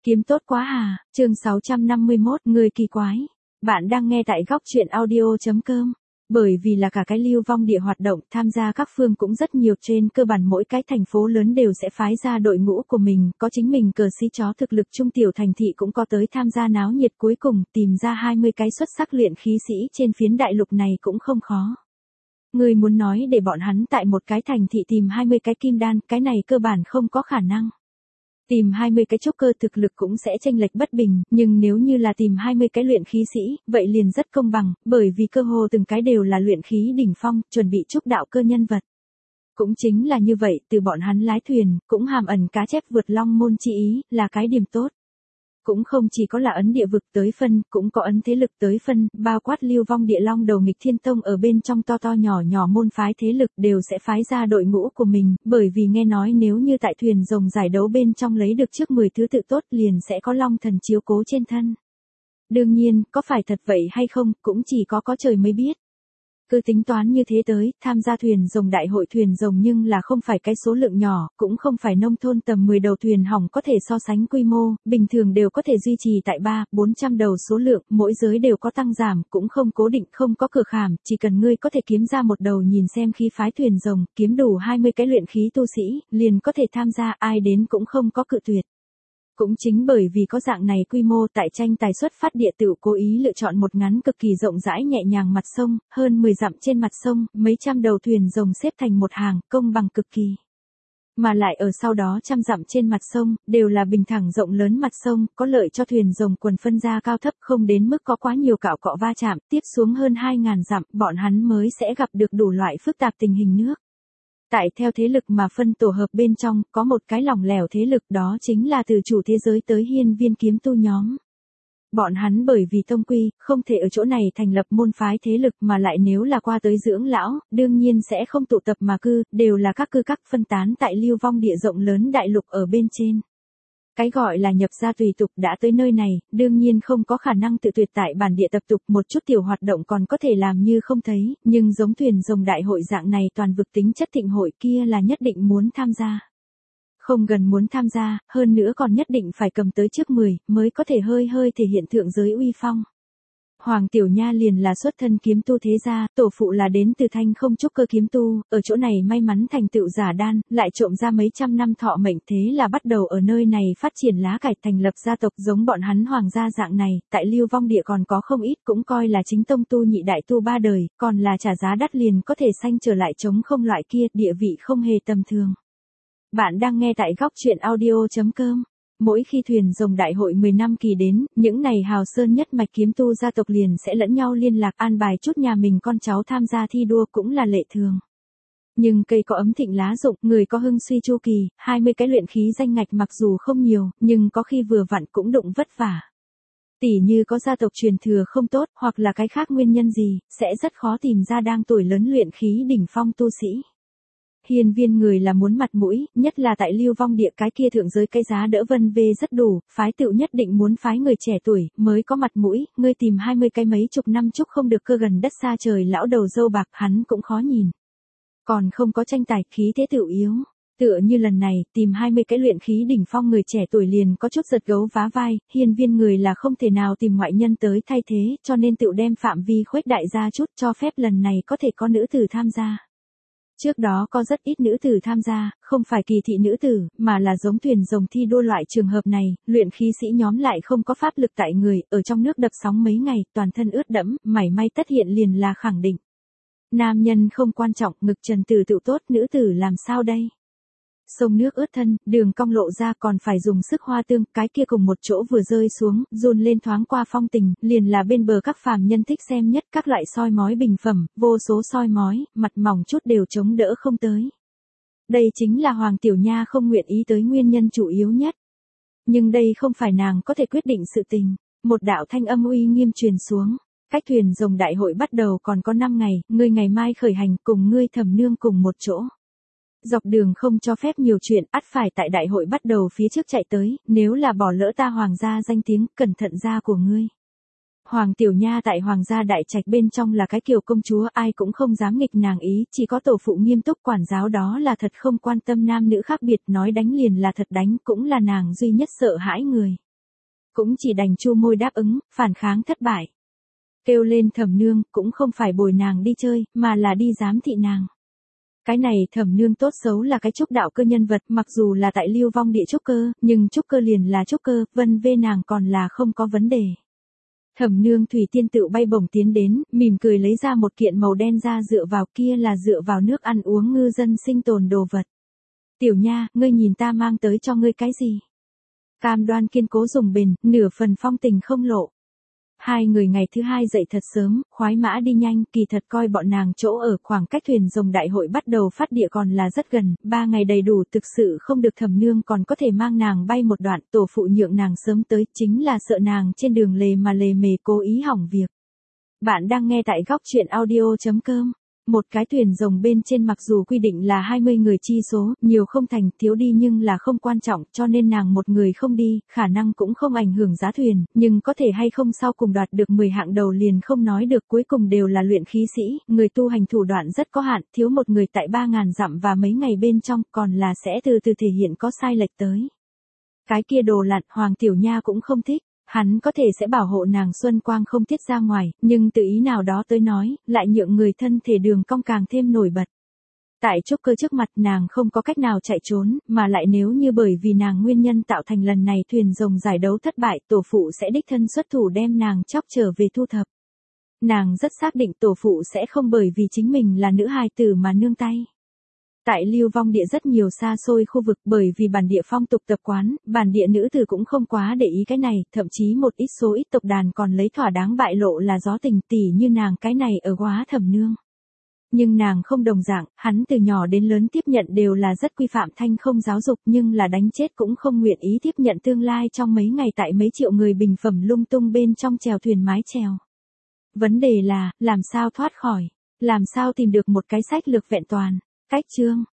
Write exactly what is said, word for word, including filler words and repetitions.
Kiếm tốt quá à, chương sáu trăm năm mươi mốt, người kỳ quái. Bạn đang nghe tại góc truyện audio.com. Bởi vì là cả cái Lưu Vong Địa hoạt động, tham gia các phương cũng rất nhiều, trên cơ bản mỗi cái thành phố lớn đều sẽ phái ra đội ngũ của mình, có chính mình cờ sĩ chó thực lực, trung tiểu thành thị cũng có tới tham gia náo nhiệt, cuối cùng tìm ra hai mươi cái xuất sắc luyện khí sĩ trên phiến đại lục này cũng không khó. Người muốn nói để bọn hắn tại một cái thành thị tìm hai mươi cái kim đan, cái này cơ bản không có khả năng. Tìm hai mươi cái trúc cơ thực lực cũng sẽ chênh lệch bất bình, nhưng nếu như là tìm hai mươi cái luyện khí sĩ, vậy liền rất công bằng, bởi vì cơ hồ từng cái đều là luyện khí đỉnh phong, chuẩn bị trúc đạo cơ nhân vật. Cũng chính là như vậy, từ bọn hắn lái thuyền, cũng hàm ẩn cá chép vượt long môn chi ý, là cái điểm tốt. Cũng không chỉ có là ấn địa vực tới phân, cũng có ấn thế lực tới phân, bao quát Lưu Vong Địa Long Đầu Nghịch Thiên Tông ở bên trong to to nhỏ nhỏ môn phái thế lực đều sẽ phái ra đội ngũ của mình, bởi vì nghe nói nếu như tại thuyền rồng giải đấu bên trong lấy được trước mười thứ tự tốt liền sẽ có long thần chiếu cố trên thân. Đương nhiên, có phải thật vậy hay không, cũng chỉ có có trời mới biết. Cứ tính toán như thế tới, tham gia thuyền rồng đại hội thuyền rồng nhưng là không phải cái số lượng nhỏ, cũng không phải nông thôn tầm mười đầu thuyền hỏng có thể so sánh quy mô, bình thường đều có thể duy trì tại ba, bốn trăm đầu số lượng, mỗi giới đều có tăng giảm, cũng không cố định, không có cửa khảm, chỉ cần ngươi có thể kiếm ra một đầu nhìn xem khi phái thuyền rồng, kiếm đủ hai mươi cái luyện khí tu sĩ, liền có thể tham gia, ai đến cũng không có cự tuyệt. Cũng chính bởi vì có dạng này quy mô, tại tranh tài xuất phát địa tử cố ý lựa chọn một ngắn cực kỳ rộng rãi nhẹ nhàng mặt sông, hơn mười dặm trên mặt sông, mấy trăm đầu thuyền rồng xếp thành một hàng, công bằng cực kỳ. Mà lại ở sau đó trăm dặm trên mặt sông, đều là bình thẳng rộng lớn mặt sông, có lợi cho thuyền rồng quần phân ra cao thấp, không đến mức có quá nhiều cạo cọ va chạm, tiếp xuống hơn hai ngàn dặm, bọn hắn mới sẽ gặp được đủ loại phức tạp tình hình nước. Tại theo thế lực mà phân tổ hợp bên trong, có một cái lỏng lẻo thế lực, đó chính là từ chủ thế giới tới hiên viên kiếm tu nhóm. Bọn hắn bởi vì tông quy, không thể ở chỗ này thành lập môn phái thế lực, mà lại nếu là qua tới dưỡng lão, đương nhiên sẽ không tụ tập mà cư, đều là các cư các phân tán tại Lưu Vong Địa rộng lớn đại lục ở bên trên. Cái gọi là nhập gia tùy tục đã tới nơi này, đương nhiên không có khả năng tự tuyệt tại bản địa tập tục, một chút tiểu hoạt động còn có thể làm như không thấy, nhưng giống thuyền rồng đại hội dạng này toàn vực tính chất thịnh hội kia là nhất định muốn tham gia. Không gần muốn tham gia, hơn nữa còn nhất định phải cầm tới trước mười, mới có thể hơi hơi thể hiện thượng giới uy phong. Hoàng Tiểu Nha liền là xuất thân kiếm tu thế gia, tổ phụ là đến từ thanh không trúc cơ kiếm tu, ở chỗ này may mắn thành tựu giả đan, lại trộm ra mấy trăm năm thọ mệnh, thế là bắt đầu ở nơi này phát triển lá cải, thành lập gia tộc giống bọn hắn hoàng gia dạng này, tại Lưu Vong Địa còn có không ít, cũng coi là chính tông tu nhị đại tu ba đời, còn là trả giá đắt liền có thể sanh trở lại chống không loại kia, địa vị không hề tầm thường. Bạn đang nghe tại góc truyện audio.com. Mỗi khi thuyền rồng đại hội mười năm kỳ đến, những này hào sơn nhất mạch kiếm tu gia tộc liền sẽ lẫn nhau liên lạc, an bài chút nhà mình con cháu tham gia thi đua cũng là lệ thường. Nhưng cây có ấm thịnh lá rụng, người có hưng suy chu kỳ, hai mươi cái luyện khí danh ngạch mặc dù không nhiều, nhưng có khi vừa vặn cũng đụng vất vả. Tỉ như có gia tộc truyền thừa không tốt, hoặc là cái khác nguyên nhân gì, sẽ rất khó tìm ra đang tuổi lớn luyện khí đỉnh phong tu sĩ. Hiên viên người là muốn mặt mũi, nhất là tại Lưu Vong Địa cái kia thượng giới cái giá đỡ vân vê rất đủ, phái tựu nhất định muốn phái người trẻ tuổi, mới có mặt mũi, ngươi tìm hai mươi cái mấy chục năm chúc không được cơ gần đất xa trời lão đầu dâu bạc hắn cũng khó nhìn. Còn không có tranh tài, khí thế tựu yếu. Tựa như lần này, tìm hai mươi cái luyện khí đỉnh phong người trẻ tuổi liền có chút giật gấu vá vai, hiên viên người là không thể nào tìm ngoại nhân tới thay thế, cho nên tựu đem phạm vi khuếch đại ra chút, cho phép lần này có thể có nữ tử tham gia. Trước đó có rất ít nữ tử tham gia, không phải kỳ thị nữ tử, mà là giống thuyền rồng thi đua loại trường hợp này, luyện khí sĩ nhóm lại không có pháp lực tại người, ở trong nước đập sóng mấy ngày, toàn thân ướt đẫm, mảy may tất hiện liền là khẳng định. Nam nhân không quan trọng, ngực trần tử tự tốt, nữ tử làm sao đây? Sông nước ướt thân, đường cong lộ ra còn phải dùng sức hoa tương, cái kia cùng một chỗ vừa rơi xuống, run lên thoáng qua phong tình, liền là bên bờ các phàm nhân thích xem nhất các loại soi mói bình phẩm, vô số soi mói, mặt mỏng chút đều chống đỡ không tới. Đây chính là Hoàng Tiểu Nha không nguyện ý tới nguyên nhân chủ yếu nhất. Nhưng đây không phải nàng có thể quyết định sự tình. Một đạo thanh âm uy nghiêm truyền xuống. Cách thuyền rồng đại hội bắt đầu còn có năm ngày, ngươi ngày mai khởi hành cùng ngươi thẩm nương cùng một chỗ. Dọc đường không cho phép nhiều chuyện, ắt phải tại đại hội bắt đầu phía trước chạy tới, nếu là bỏ lỡ ta hoàng gia danh tiếng, cẩn thận gia của ngươi. Hoàng Tiểu Nha tại hoàng gia đại trạch bên trong là cái kiểu công chúa, ai cũng không dám nghịch nàng ý, chỉ có tổ phụ nghiêm túc quản giáo đó là thật không quan tâm nam nữ khác biệt, nói đánh liền là thật đánh, cũng là nàng duy nhất sợ hãi người. cũng chỉ đành chu môi đáp ứng, phản kháng thất bại. Kêu lên Thẩm Nương, cũng không phải bồi nàng đi chơi, mà là đi giám thị nàng. Cái này Thẩm Nương tốt xấu là cái trúc đạo cơ nhân vật, mặc dù là tại Lưu Vong Địa trúc cơ, nhưng trúc cơ liền là trúc cơ, vân vê nàng còn là không có vấn đề. Thẩm Nương thủy tiên tự bay bổng tiến đến, mỉm cười lấy ra một kiện màu đen ra dựa vào, kia là dựa vào nước ăn uống ngư dân sinh tồn đồ vật. Tiểu nha, ngươi nhìn ta mang tới cho ngươi cái gì? Cam đoan kiên cố dùng bền, nửa phần phong tình không lộ. Hai người ngày thứ hai dậy thật sớm, khoái mã đi nhanh, kỳ thật coi bọn nàng chỗ ở khoảng cách thuyền rồng đại hội bắt đầu phát địa còn là rất gần, ba ngày đầy đủ thực sự không được Thẩm Nương còn có thể mang nàng bay một đoạn, tổ phụ nhượng nàng sớm tới, chính là sợ nàng trên đường lề mà lề mề cố ý hỏng việc. Bạn đang nghe tại góc truyện audio chấm com. Một cái thuyền rồng bên trên mặc dù quy định là hai mươi người chi số, nhiều không thành, thiếu đi nhưng là không quan trọng, cho nên nàng một người không đi, khả năng cũng không ảnh hưởng giá thuyền, nhưng có thể hay không sau cùng đoạt được mười hạng đầu liền không nói được, cuối cùng đều là luyện khí sĩ, người tu hành thủ đoạn rất có hạn, thiếu một người tại ba ngàn dặm và mấy ngày bên trong, còn là sẽ từ từ thể hiện có sai lệch tới. Cái kia đồ lặn Hoàng Tiểu Nha cũng không thích. Hắn có thể sẽ bảo hộ nàng xuân quang không tiết ra ngoài, nhưng tự ý nào đó tới nói, lại nhượng người thân thể đường cong càng thêm nổi bật. Tại trúc cơ trước mặt nàng không có cách nào chạy trốn, mà lại nếu như bởi vì nàng nguyên nhân tạo thành lần này thuyền rồng giải đấu thất bại, tổ phụ sẽ đích thân xuất thủ đem nàng chóc trở về thu thập. Nàng rất xác định tổ phụ sẽ không bởi vì chính mình là nữ hài tử mà nương tay. Tại Lưu Vong Địa rất nhiều xa xôi khu vực bởi vì bản địa phong tục tập quán, bản địa nữ tử cũng không quá để ý cái này, thậm chí một ít số ít tộc đàn còn lấy thỏa đáng bại lộ là gió tình tỉ như nàng cái này ở Quá Thẩm Nương. Nhưng nàng không đồng dạng, hắn từ nhỏ đến lớn tiếp nhận đều là rất quy phạm thanh không giáo dục nhưng là đánh chết cũng không nguyện ý tiếp nhận tương lai trong mấy ngày tại mấy triệu người bình phẩm lung tung bên trong chèo thuyền mái chèo. Vấn đề là, làm sao thoát khỏi, làm sao tìm được một cái sách lược vẹn toàn. Cách chương